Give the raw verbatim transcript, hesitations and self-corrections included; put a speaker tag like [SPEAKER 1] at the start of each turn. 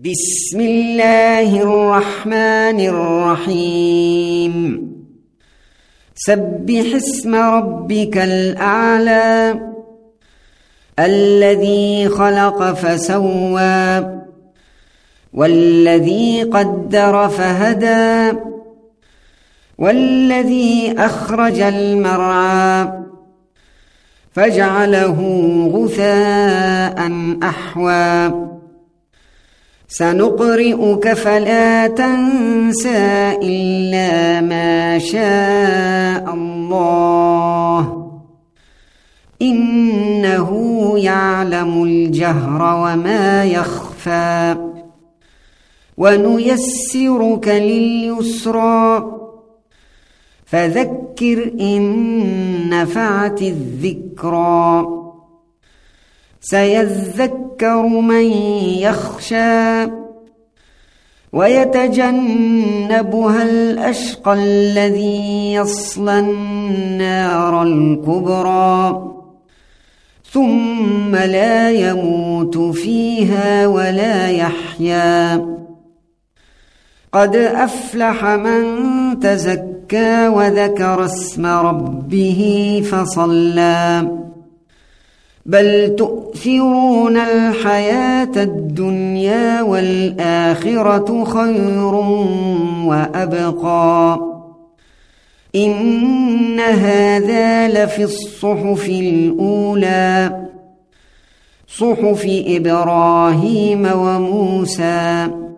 [SPEAKER 1] بسم الله الرحمن الرحيم سبح اسم ربك الأعلى الذي خلق فسوى والذي قدر فهدى والذي أخرج المرعى فجعله غثاء أحوى سنقرئك فلا تنسى إلا ما شاء الله إنه يعلم الجهر وما يخفى ونيسرك لليسرى فذكر إن نفعت الذكرى سيذكر من يخشى ويتجنبها الأشقى الذي يصلى النار الكبرى ثم لا يموت فيها ولا يحيا قد أفلح من تزكى وذكر اسم ربه فصلى بل تؤثرون الحياة الدنيا والآخرة خير وأبقى إن هذا لفي الصحف الأولى صحف إبراهيم وموسى